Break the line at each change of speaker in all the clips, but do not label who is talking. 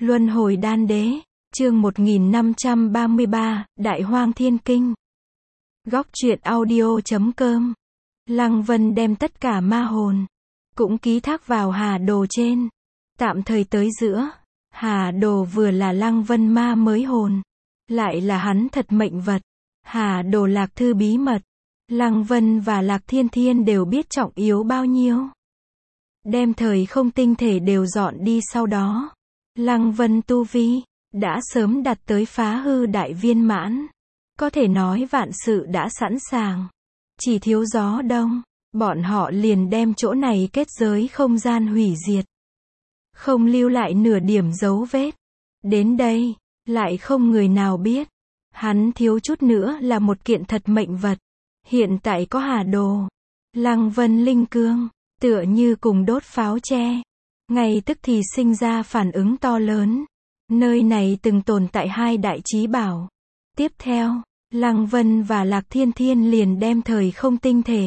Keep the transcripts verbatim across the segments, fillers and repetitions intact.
Luân hồi đan đế, chương một nghìn năm trăm ba mươi ba, Đại Hoang Thiên Kinh. Góc truyện audio chấm com. Lăng Vân đem tất cả ma hồn, cũng ký thác vào Hà Đồ trên. Tạm thời tới giữa, Hà Đồ vừa là Lăng Vân ma mới hồn, lại là hắn thật mệnh vật. Hà Đồ Lạc Thư bí mật, Lăng Vân và Lạc Thiên Thiên đều biết trọng yếu bao nhiêu. Đem thời không tinh thể đều dọn đi sau đó. Lăng Vân tu vi, đã sớm đặt tới phá hư đại viên mãn. Có thể nói vạn sự đã sẵn sàng. Chỉ thiếu gió đông, bọn họ liền đem chỗ này kết giới không gian hủy diệt. Không lưu lại nửa điểm dấu vết. Đến đây, lại không người nào biết. Hắn thiếu chút nữa là một kiện thật mệnh vật. Hiện tại có Hà Đồ, Lăng Vân linh cương, tựa như cùng đốt pháo tre. Ngay tức thì sinh ra phản ứng to lớn. Nơi này từng tồn tại hai đại chí bảo. Tiếp theo, Lăng Vân và Lạc Thiên Thiên liền đem thời không tinh thể.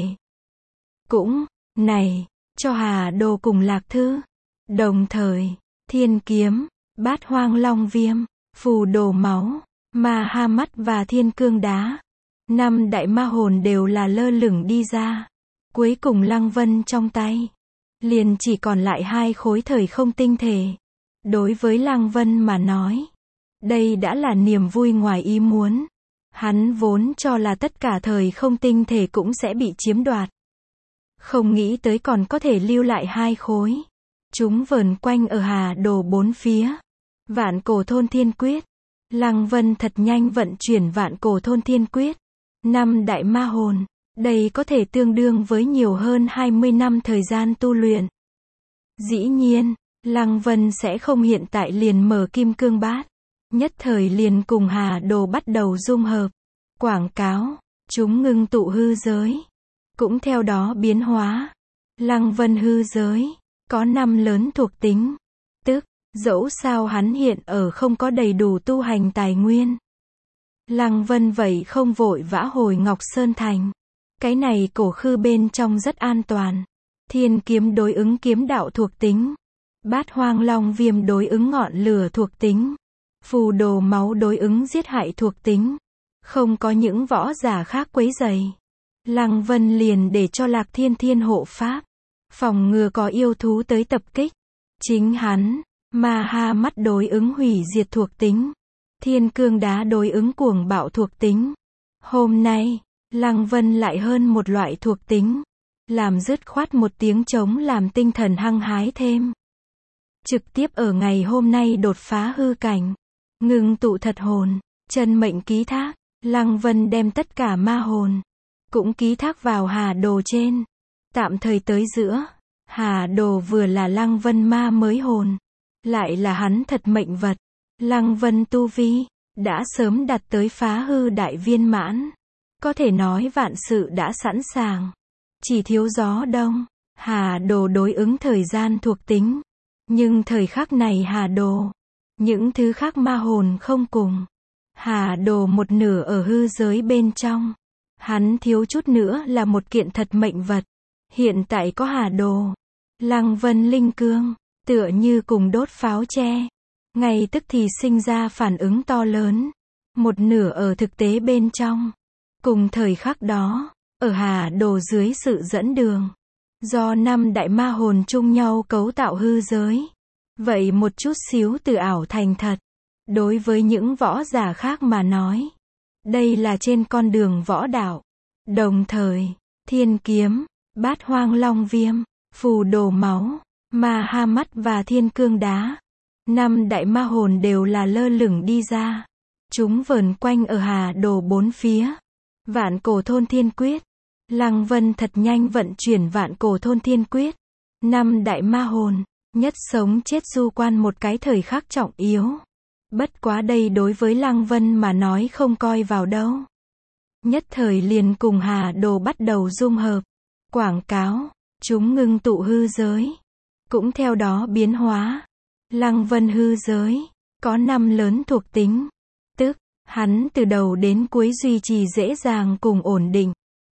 Cũng, này, cho Hà Đồ cùng Lạc Thư. Đồng thời, Thiên Kiếm, Bát Hoang Long Viêm, Phù Đồ Máu, Ma Ha Mắt và Thiên Cương Đá. Năm đại ma hồn đều là lơ lửng đi ra. Cuối cùng Lăng Vân trong tay, liền chỉ còn lại hai khối thời không tinh thể. Đối với Lăng Vân mà nói, đây đã là niềm vui ngoài ý muốn. Hắn vốn cho là tất cả thời không tinh thể cũng sẽ bị chiếm đoạt. Không nghĩ tới còn có thể lưu lại hai khối. Chúng vờn quanh ở Hà Đồ bốn phía. Vạn Cổ Thôn Thiên Quyết. Lăng Vân thật nhanh vận chuyển Vạn Cổ Thôn Thiên Quyết. Năm đại ma hồn. Đây có thể tương đương với nhiều hơn hai mươi năm thời gian tu luyện. Dĩ nhiên, Lăng Vân sẽ không hiện tại liền mở kim cương bát. Nhất thời liền cùng Hà Đồ bắt đầu dung hợp. Quảng cáo, chúng ngưng tụ hư giới. Cũng theo đó biến hóa. Lăng Vân hư giới, có năm lớn thuộc tính. Tức, dẫu sao hắn hiện ở không có đầy đủ tu hành tài nguyên. Lăng Vân vậy không vội vã hồi Ngọc Sơn Thành. Cái này cổ khư bên trong rất an toàn. Thiên kiếm đối ứng kiếm đạo thuộc tính. Bát Hoang Long Viêm đối ứng ngọn lửa thuộc tính. Phù Đồ Máu đối ứng giết hại thuộc tính. Không có những võ giả khác quấy rầy. Lăng Vân liền để cho Lạc Thiên Thiên hộ pháp. Phòng ngừa có yêu thú tới tập kích. Chính hắn, Ma Ha Mắt đối ứng hủy diệt thuộc tính. Thiên Cương Đá đối ứng cuồng bạo thuộc tính. Hôm nay, Lăng Vân lại hơn một loại thuộc tính. Làm dứt khoát một tiếng trống làm tinh thần hăng hái thêm. Trực tiếp ở ngày hôm nay đột phá hư cảnh. Ngưng tụ thật hồn, chân mệnh ký thác. Lăng Vân đem tất cả ma hồn, cũng ký thác vào Hà Đồ trên. Tạm thời tới giữa, Hà Đồ vừa là Lăng Vân ma mới hồn, lại là hắn thật mệnh vật. Lăng Vân tu vi, đã sớm đặt tới phá hư đại viên mãn. Có thể nói vạn sự đã sẵn sàng. Chỉ thiếu gió đông. Hà Đồ đối ứng thời gian thuộc tính. Nhưng thời khắc này Hà Đồ, những thứ khác ma hồn không cùng. Hà Đồ một nửa ở hư giới bên trong. Hắn thiếu chút nữa là một kiện thật mệnh vật. Hiện tại có Hà Đồ, Lăng Vân linh cương, tựa như cùng đốt pháo tre. Ngay tức thì sinh ra phản ứng to lớn. Một nửa ở thực tế bên trong. Cùng thời khắc đó, ở Hà Đồ dưới sự dẫn đường, do năm đại ma hồn chung nhau cấu tạo hư giới. Vậy một chút xíu từ ảo thành thật. Đối với những võ giả khác mà nói, đây là trên con đường võ đạo. Đồng thời, Thiên Kiếm, Bát Hoang Long Viêm, Phù Đồ Máu, Ma Ha Mắt và Thiên Cương Đá. Năm đại ma hồn đều là lơ lửng đi ra. Chúng vờn quanh ở Hà Đồ bốn phía. Vạn Cổ Thôn Thiên Quyết. Lăng Vân thật nhanh vận chuyển Vạn Cổ Thôn Thiên Quyết. Năm đại ma hồn, nhất sống chết du quan một cái thời khắc trọng yếu. Bất quá đây đối với Lăng Vân mà nói không coi vào đâu. Nhất thời liền cùng Hà Đồ bắt đầu dung hợp. Quảng cáo, chúng ngưng tụ hư giới. Cũng theo đó biến hóa. Lăng Vân hư giới, có năm lớn thuộc tính. Tức, hắn từ đầu đến cuối duy trì dễ dàng cùng ổn định.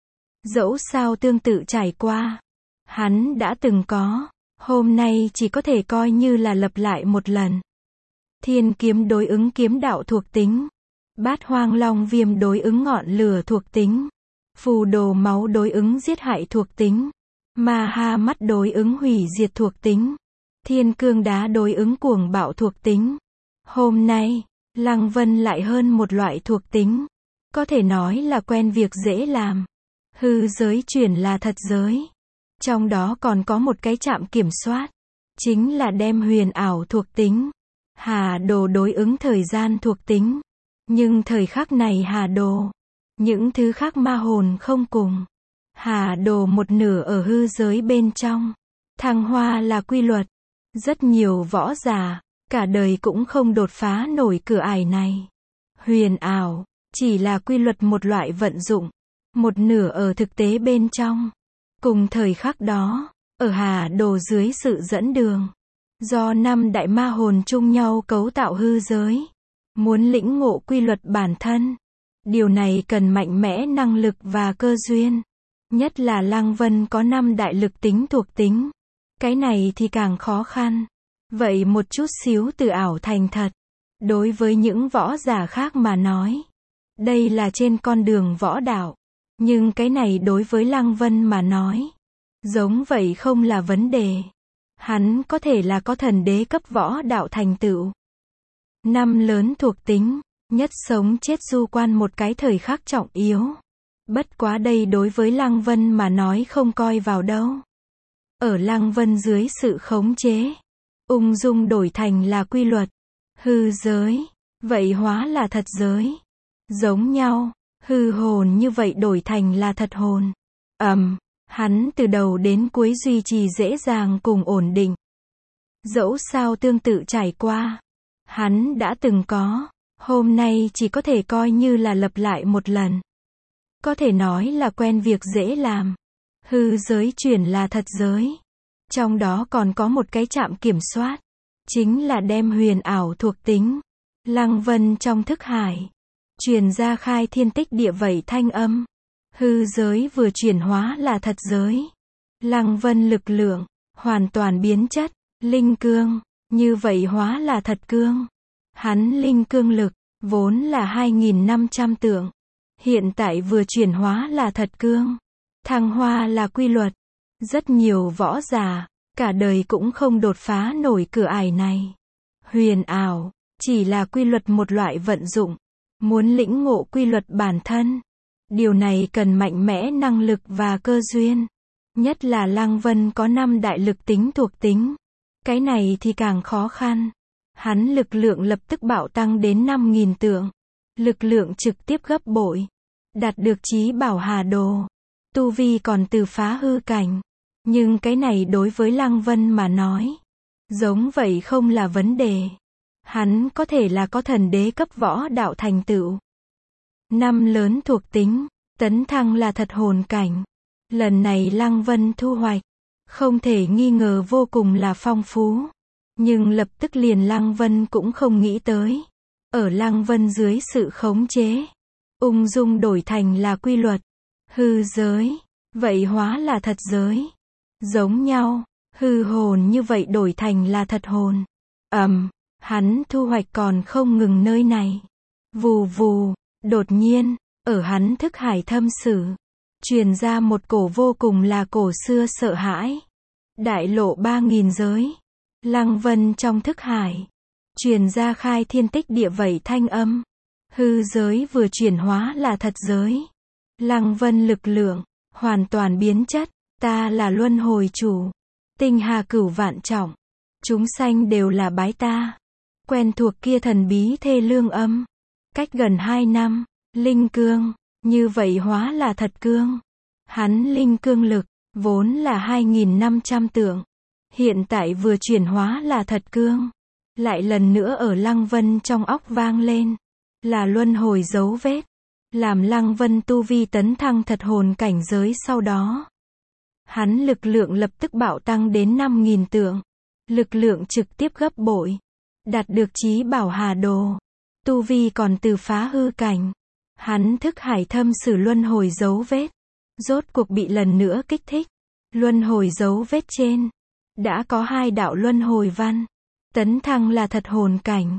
Dẫu sao tương tự trải qua, hắn đã từng có. Hôm nay chỉ có thể coi như là lặp lại một lần. Thiên kiếm đối ứng kiếm đạo thuộc tính. Bát hoang long viêm đối ứng ngọn lửa thuộc tính. Phù đồ máu đối ứng giết hại thuộc tính. Ma ha mắt đối ứng hủy diệt thuộc tính. Thiên cương đá đối ứng cuồng bạo thuộc tính. Hôm nay, Lăng Vân lại hơn một loại thuộc tính. Có thể nói là quen việc dễ làm. Hư giới chuyển là thật giới. Trong đó còn có một cái trạm kiểm soát. Chính là đem huyền ảo thuộc tính. Hà đồ đối ứng thời gian thuộc tính. Nhưng thời khắc này hà đồ. Những thứ khác ma hồn không cùng. Hà đồ một nửa ở hư giới bên trong. Thăng hoa là quy luật. Rất nhiều võ giả, cả đời cũng không đột phá nổi cửa ải này. Huyền ảo, chỉ là quy luật một loại vận dụng. Một nửa ở thực tế bên trong. Cùng thời khắc đó, ở hà đồ dưới sự dẫn đường. Do năm đại ma hồn chung nhau cấu tạo hư giới. Muốn lĩnh ngộ quy luật bản thân. Điều này cần mạnh mẽ năng lực và cơ duyên. Nhất là Lăng Vân có năm đại lực tính thuộc tính. Cái này thì càng khó khăn. Vậy một chút xíu từ ảo thành thật. Đối với những võ giả khác mà nói. Đây là trên con đường võ đạo. Nhưng cái này đối với Lăng Vân mà nói. Giống vậy không là vấn đề. Hắn có thể là có thần đế cấp võ đạo thành tựu. Năm lớn thuộc tính. Nhất sống chết du quan một cái thời khắc trọng yếu. Bất quá đây đối với Lăng Vân mà nói không coi vào đâu. Ở Lăng Vân dưới sự khống chế. Ung dung đổi thành là quy luật. Hư giới. Vậy hóa là thật giới. Giống nhau. Hư hồn như vậy đổi thành là thật hồn. Ầm. Um, hắn từ đầu đến cuối duy trì dễ dàng cùng ổn định. Dẫu sao tương tự trải qua. Hắn đã từng có. Hôm nay chỉ có thể coi như là lặp lại một lần. Có thể nói là quen việc dễ làm. Hư giới chuyển là thật giới. Trong đó còn có một cái trạm kiểm soát. Chính là đem huyền ảo thuộc tính. Lăng Vân trong thức hải. Truyền ra khai thiên tích địa vậy thanh âm. Hư giới vừa chuyển hóa là thật giới. Lăng Vân lực lượng. Hoàn toàn biến chất. Linh cương. Như vậy hóa là thật cương. Hắn linh cương lực. Vốn là hai nghìn năm trăm tượng. Hiện tại vừa chuyển hóa là thật cương. Thăng hoa là quy luật. Rất nhiều võ giả, cả đời cũng không đột phá nổi cửa ải này. Huyền ảo, chỉ là quy luật một loại vận dụng. Muốn lĩnh ngộ quy luật bản thân. Điều này cần mạnh mẽ năng lực và cơ duyên. Nhất là Lăng Vân có năm đại lực tính thuộc tính. Cái này thì càng khó khăn. Hắn lực lượng lập tức bạo tăng đến năm nghìn tượng. Lực lượng trực tiếp gấp bội. Đạt được chí bảo hà đồ. Tu vi còn từ phá hư cảnh. Nhưng cái này đối với Lăng Vân mà nói. Giống vậy không là vấn đề. Hắn có thể là có thần đế cấp võ đạo thành tựu. Năm lớn thuộc tính. Tấn thăng là thật hồn cảnh. Lần này Lăng Vân thu hoạch. Không thể nghi ngờ vô cùng là phong phú. Nhưng lập tức liền Lăng Vân cũng không nghĩ tới. Ở Lăng Vân dưới sự khống chế. Ung dung đổi thành là quy luật. Hư giới. Vậy hóa là thật giới. Giống nhau. Hư hồn như vậy đổi thành là thật hồn. Ầm. Um, hắn thu hoạch còn không ngừng nơi này. Vù vù. Đột nhiên. Ở hắn thức hải thâm sử. Truyền ra một cổ vô cùng là cổ xưa sợ hãi. Đại lộ ba nghìn giới. Lăng Vân trong thức hải. Truyền ra khai thiên tích địa vậy thanh âm. Hư giới vừa chuyển hóa là thật giới. Lăng Vân lực lượng. Hoàn toàn biến chất. Ta là luân hồi chủ. Tinh hà cửu vạn trọng. Chúng sanh đều là bái ta. Quen thuộc kia thần bí thê lương âm. Cách gần hai năm. Linh cương. Như vậy hóa là thật cương. Hắn linh cương lực. Vốn là hai nghìn năm trăm tượng. Hiện tại vừa chuyển hóa là thật cương. Lại lần nữa ở Lăng Vân trong óc vang lên. Là luân hồi dấu vết. Làm Lăng Vân tu vi tấn thăng thật hồn cảnh giới sau đó. Hắn lực lượng lập tức bạo tăng đến năm nghìn tượng. Lực lượng trực tiếp gấp bội. Đạt được chí bảo hà đồ. Tu vi còn từ phá hư cảnh. Hắn thức hải thâm sử luân hồi dấu vết. Rốt cuộc bị lần nữa kích thích. Luân hồi dấu vết trên. Đã có hai đạo luân hồi văn. Tấn thăng là thật hồn cảnh.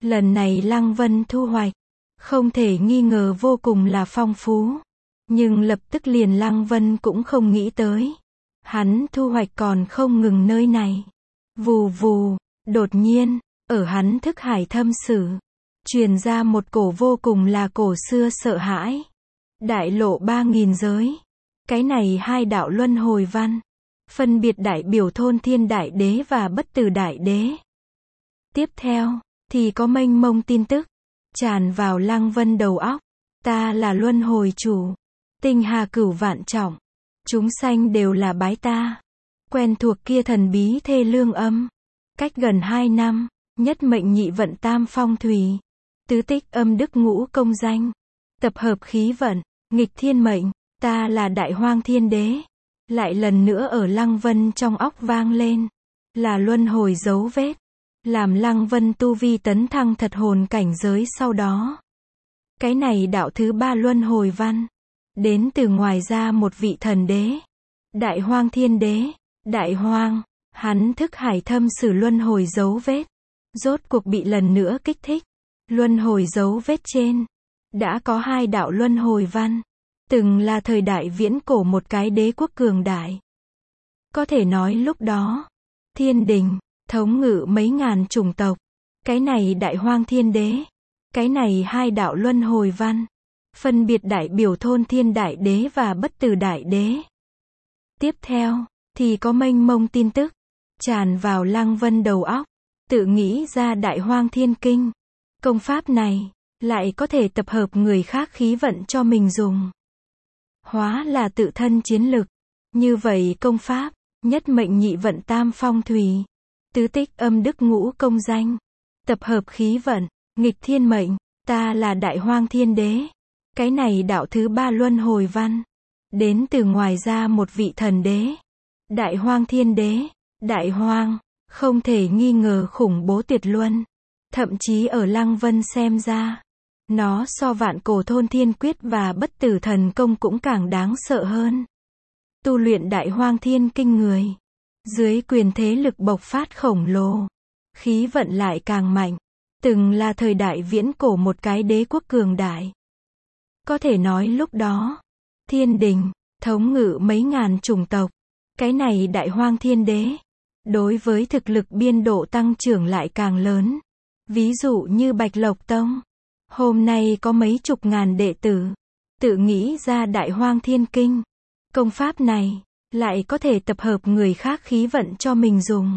Lần này Lăng Vân thu hoạch, không thể nghi ngờ vô cùng là phong phú. Nhưng lập tức liền Lăng Vân cũng không nghĩ tới. Hắn thu hoạch còn không ngừng nơi này. Vù vù, đột nhiên, ở hắn thức hải thâm sử, truyền ra một cổ vô cùng là cổ xưa sợ hãi. Đại lộ ba nghìn giới. Cái này hai đạo luân hồi văn, phân biệt đại biểu thôn thiên đại đế và bất tử đại đế. Tiếp theo, thì có mênh mông tin tức, tràn vào Lăng Vân đầu óc. Ta là luân hồi chủ. Tinh hà cửu vạn trọng. Chúng sanh đều là bái ta. Quen thuộc kia thần bí thê lương âm. Cách gần hai năm, nhất mệnh nhị vận tam phong thủy. Tứ tích âm đức ngũ công danh. Tập hợp khí vận, nghịch thiên mệnh. Ta là đại hoang thiên đế. Lại lần nữa ở Lăng Vân trong óc vang lên. Là luân hồi dấu vết. Làm Lăng Vân tu vi tấn thăng thật hồn cảnh giới sau đó. Cái này đạo thứ ba luân hồi văn. Đến từ ngoài ra một vị thần đế. Đại hoang thiên đế. Đại hoang. Hắn thức hải thâm sử luân hồi dấu vết. Rốt cuộc bị lần nữa kích thích. Luân hồi dấu vết trên. Đã có hai đạo luân hồi văn. Từng là thời đại viễn cổ một cái đế quốc cường đại. Có thể nói lúc đó. Thiên đình. Thống ngự mấy ngàn chủng tộc. Cái này đại hoang thiên đế. Cái này hai đạo luân hồi văn. Phân biệt đại biểu thôn thiên đại đế và bất tử đại đế. Tiếp theo, thì có mênh mông tin tức. Tràn vào Lăng Vân đầu óc. Tự nghĩ ra đại hoang thiên kinh. Công pháp này, lại có thể tập hợp người khác khí vận cho mình dùng. Hóa là tự thân chiến lực. Như vậy công pháp, nhất mệnh nhị vận tam phong thủy. Tứ tích âm đức ngũ công danh. Tập hợp khí vận, nghịch thiên mệnh. Ta là đại hoang thiên đế. Cái này đạo thứ ba luân hồi văn. Đến từ ngoài ra một vị thần đế. Đại hoang thiên đế. Đại hoang. Không thể nghi ngờ khủng bố tuyệt luân. Thậm chí ở Lăng Vân xem ra. Nó so vạn cổ thôn thiên quyết và bất tử thần công cũng càng đáng sợ hơn. Tu luyện đại hoang thiên kinh người. Dưới quyền thế lực bộc phát khổng lồ. Khí vận lại càng mạnh. Từng là thời đại viễn cổ một cái đế quốc cường đại. Có thể nói lúc đó. Thiên đình. Thống ngự mấy ngàn chủng tộc. Cái này đại hoang thiên đế. Đối với thực lực biên độ tăng trưởng lại càng lớn. Ví dụ như Bạch Lộc Tông. Hôm nay có mấy chục ngàn đệ tử. Tự nghĩ ra đại hoang thiên kinh. Công pháp này. Lại có thể tập hợp người khác khí vận cho mình dùng.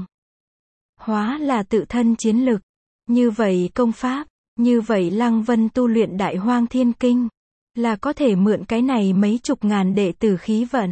Hóa là tự thân chiến lực. Như vậy công pháp. Như vậy Lăng Vân tu luyện đại hoang thiên kinh. Là có thể mượn cái này mấy chục ngàn đệ tử khí vận.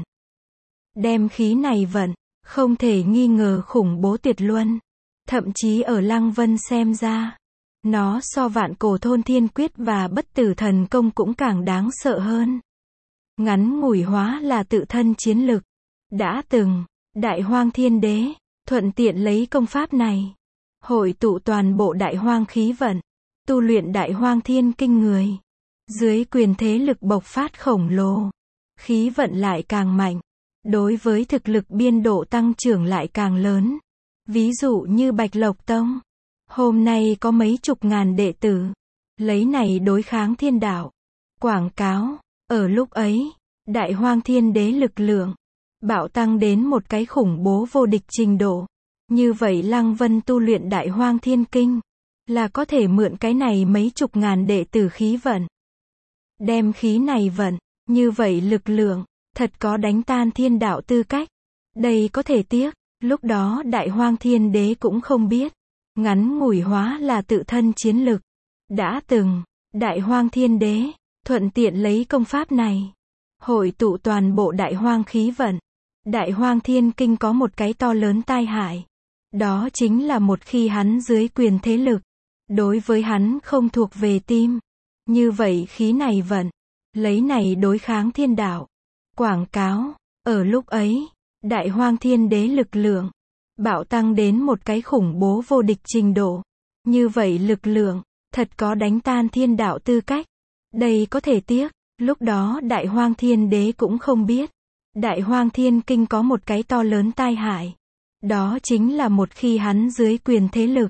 Đem khí này vận. Không thể nghi ngờ khủng bố tuyệt luân. Thậm chí ở Lăng Vân xem ra. Nó so vạn cổ thôn thiên quyết và bất tử thần công cũng càng đáng sợ hơn. Ngắn ngủi hóa là tự thân chiến lực. Đã từng, đại hoang thiên đế, thuận tiện lấy công pháp này. Hội tụ toàn bộ đại hoang khí vận. Tu luyện đại hoang thiên kinh người. Dưới quyền thế lực bộc phát khổng lồ. Khí vận lại càng mạnh. Đối với thực lực biên độ tăng trưởng lại càng lớn. Ví dụ như Bạch Lộc Tông. Hôm nay có mấy chục ngàn đệ tử. Lấy này đối kháng thiên đạo. Quảng cáo. Ở lúc ấy, đại hoang thiên đế lực lượng. Bạo tăng đến một cái khủng bố vô địch trình độ. Như vậy Lăng Vân tu luyện đại hoang thiên kinh. Là có thể mượn cái này mấy chục ngàn đệ tử khí vận. Đem khí này vận. Như vậy lực lượng. Thật có đánh tan thiên đạo tư cách. Đây có thể tiếc. Lúc đó đại hoang thiên đế cũng không biết. Ngắn ngủi hóa là tự thân chiến lực. Đã từng. Đại hoang thiên đế. Thuận tiện lấy công pháp này. Hội tụ toàn bộ đại hoang khí vận. Đại hoang thiên kinh có một cái to lớn tai hại. Đó chính là một khi hắn dưới quyền thế lực. Đối với hắn không thuộc về tim. Như vậy khí này vận. Lấy này đối kháng thiên đạo. Quảng cáo. Ở lúc ấy. Đại hoang thiên đế lực lượng. Bạo tăng đến một cái khủng bố vô địch trình độ. Như vậy lực lượng. Thật có đánh tan thiên đạo tư cách. Đây có thể tiếc. Lúc đó đại hoang thiên đế cũng không biết. Đại hoang thiên kinh có một cái to lớn tai hại. Đó chính là một khi hắn dưới quyền thế lực.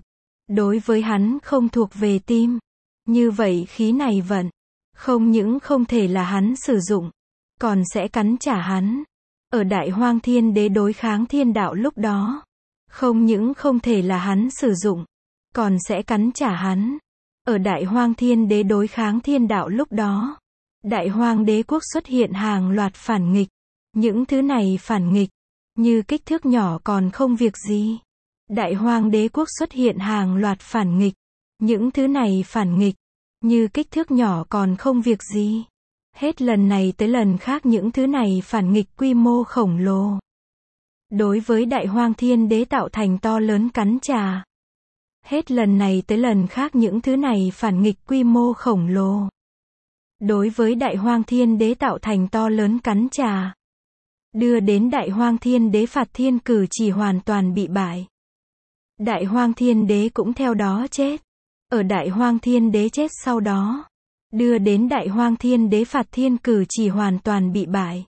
đối với hắn không thuộc về tim. Như vậy khí này vận, không những không thể là hắn sử dụng, còn sẽ cắn trả hắn. Ở Đại Hoang Thiên Đế đối kháng thiên đạo lúc đó, không những không thể là hắn sử dụng, còn sẽ cắn trả hắn. Ở Đại Hoang Thiên Đế đối kháng thiên đạo lúc đó, Đại Hoang Đế quốc xuất hiện hàng loạt phản nghịch. Những thứ này phản nghịch, như kích thước nhỏ còn không việc gì. Đại Hoang Đế quốc xuất hiện hàng loạt phản nghịch. Những thứ này phản nghịch, như kích thước nhỏ còn không việc gì. Hết lần này tới lần khác những thứ này phản nghịch quy mô khổng lồ. Đối với Đại Hoang Thiên Đế tạo thành to lớn cắn trả. Hết lần này tới lần khác những thứ này phản nghịch quy mô khổng lồ. Đối với Đại Hoang Thiên Đế tạo thành to lớn cắn trả. Đưa đến Đại Hoang Thiên Đế phạt thiên cử chỉ hoàn toàn bị bại. Đại Hoang Thiên Đế cũng theo đó chết. Ở Đại Hoang Thiên Đế chết sau đó, đưa đến Đại Hoang Thiên Đế phạt thiên cử chỉ hoàn toàn bị bại.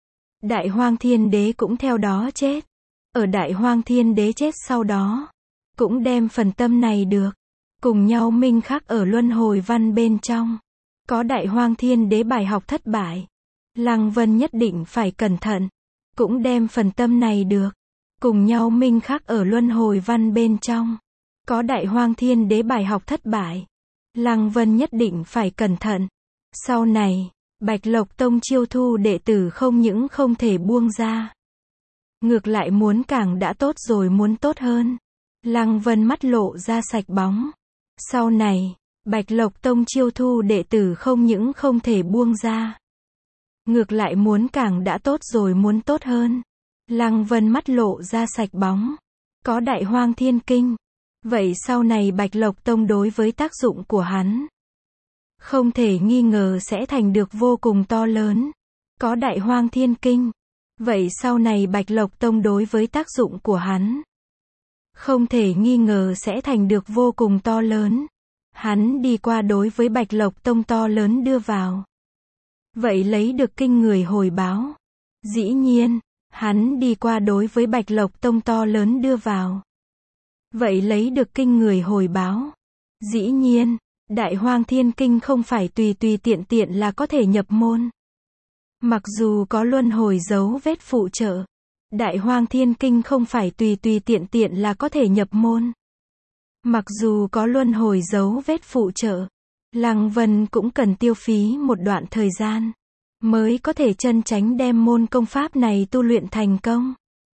Đại Hoang Thiên Đế cũng theo đó chết. Ở Đại Hoang Thiên Đế chết sau đó, cũng đem phần tâm này được, cùng nhau minh khắc ở luân hồi văn bên trong. Có Đại Hoang Thiên Đế bài học thất bại. Lăng Vân nhất định phải cẩn thận, cũng đem phần tâm này được, cùng nhau minh khắc ở luân hồi văn bên trong. Có Đại Hoang Thiên Đế bài học thất bại. Lăng Vân nhất định phải cẩn thận. Sau này, Bạch Lộc Tông chiêu thu đệ tử không những không thể buông ra. Ngược lại muốn càng đã tốt rồi muốn tốt hơn. Lăng Vân mắt lộ ra sạch bóng. Sau này, Bạch Lộc Tông chiêu thu đệ tử không những không thể buông ra. Ngược lại muốn càng đã tốt rồi muốn tốt hơn. Lăng Vân mắt lộ ra sạch bóng. Có Đại Hoang Thiên Kinh. Vậy sau này Bạch Lộc Tông đối với tác dụng của hắn, không thể nghi ngờ sẽ thành được vô cùng to lớn. Có Đại Hoang Thiên Kinh. Vậy sau này Bạch Lộc Tông đối với tác dụng của hắn, không thể nghi ngờ sẽ thành được vô cùng to lớn. Hắn đi qua đối với Bạch Lộc Tông to lớn đưa vào. Vậy lấy được kinh người hồi báo. Dĩ nhiên, hắn đi qua đối với Bạch Lộc Tông to lớn đưa vào. Vậy lấy được kinh người hồi báo. Dĩ nhiên, Đại Hoang Thiên Kinh không phải tùy tùy tiện tiện là có thể nhập môn. Mặc dù có luân hồi dấu vết phụ trợ, Đại Hoang Thiên Kinh không phải tùy tùy tiện tiện là có thể nhập môn. Mặc dù có luân hồi dấu vết phụ trợ, Lăng Vân cũng cần tiêu phí một đoạn thời gian, mới có thể chân chánh đem môn công pháp này tu luyện thành công.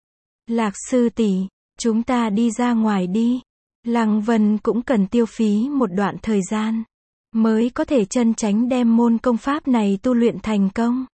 Lạc sư tỷ, chúng ta đi ra ngoài đi. Lăng Vân cũng cần tiêu phí một đoạn thời gian, mới có thể chân chánh đem môn công pháp này tu luyện thành công.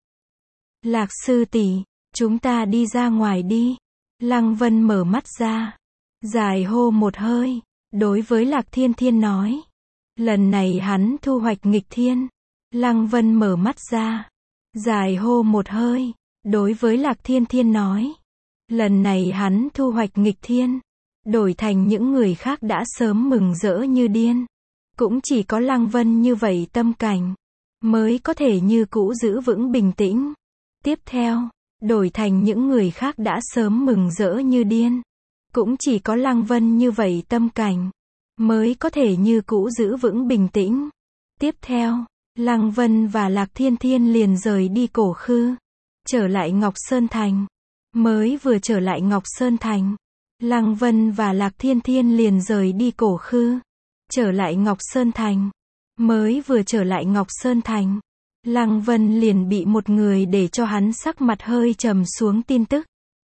Lạc sư tỷ, chúng ta đi ra ngoài đi. Lăng Vân mở mắt ra, dài hô một hơi, đối với Lạc Thiên Thiên nói. Lần này hắn thu hoạch nghịch thiên. Lăng Vân mở mắt ra, dài hô một hơi, đối với Lạc Thiên Thiên nói. Lần này hắn thu hoạch nghịch thiên, đổi thành những người khác đã sớm mừng rỡ như điên. Cũng chỉ có Lăng Vân như vậy tâm cảnh, mới có thể như cũ giữ vững bình tĩnh. Tiếp theo, đổi thành những người khác đã sớm mừng rỡ như điên. Cũng chỉ có Lăng Vân như vậy tâm cảnh, mới có thể như cũ giữ vững bình tĩnh. Tiếp theo, Lăng Vân và Lạc Thiên Thiên liền rời đi Cổ Khư, trở lại Ngọc Sơn Thành. Mới vừa trở lại Ngọc Sơn Thành, Lăng Vân và Lạc Thiên Thiên liền rời đi Cổ Khư, trở lại Ngọc Sơn Thành. Mới vừa trở lại Ngọc Sơn Thành, Lăng Vân liền bị một người để cho hắn sắc mặt hơi trầm xuống tin tức.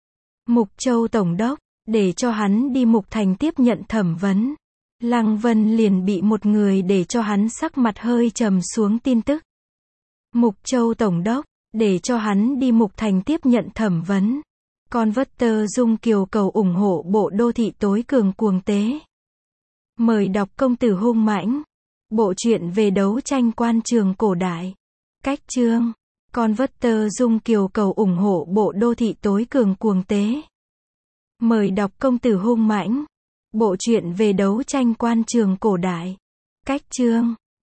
Mục Châu Tổng đốc, để cho hắn đi Mục Thành tiếp nhận thẩm vấn. Lăng Vân liền bị một người để cho hắn sắc mặt hơi trầm xuống tin tức. Mục Châu Tổng đốc, để cho hắn đi Mục Thành tiếp nhận thẩm vấn. Converter Dung Kiều cầu ủng hộ bộ đô thị tối cường cuồng tế. Mời đọc Công tử hung mãnh. Bộ truyện về đấu tranh quan trường cổ đại. Cách chương. Converter Dung Kiều cầu ủng hộ bộ đô thị tối cường cuồng tế. Mời đọc Công tử hung mãnh. Bộ truyện về đấu tranh quan trường cổ đại. Cách chương.